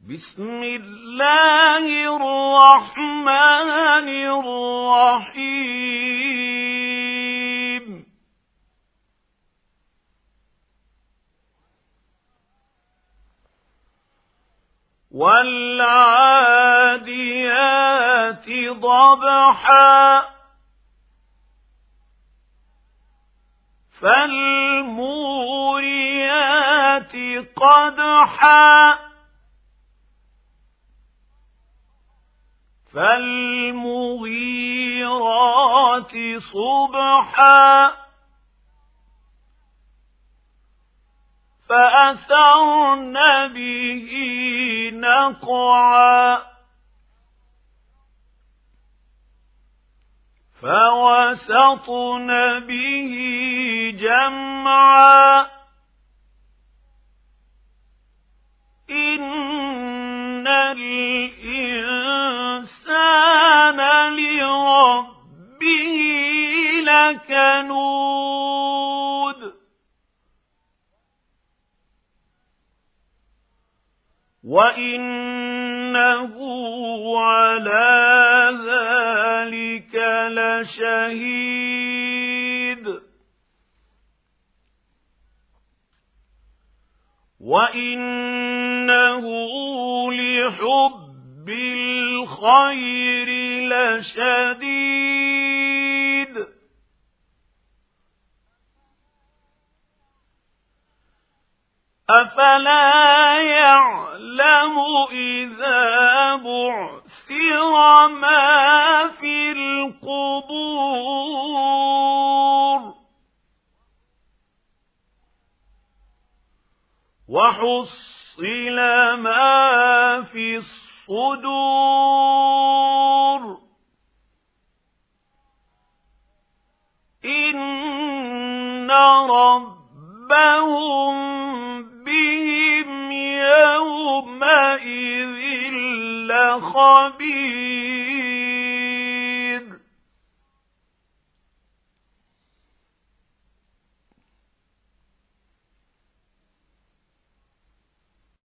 بسم الله الرحمن الرحيم والعاديات ضبحا فالموريات قدحا فالمغيرات صبحا فأثرن به نقعا فوسطن به جمعا إن الإنسان لربه لكنود وإنه على ذلك لشهيد وإنه لحب الخير لشديد أفلا يعلم إذا بعثر ما في القبور وحصل ما في الصدور إن ربهم بهم يومئذ لخبير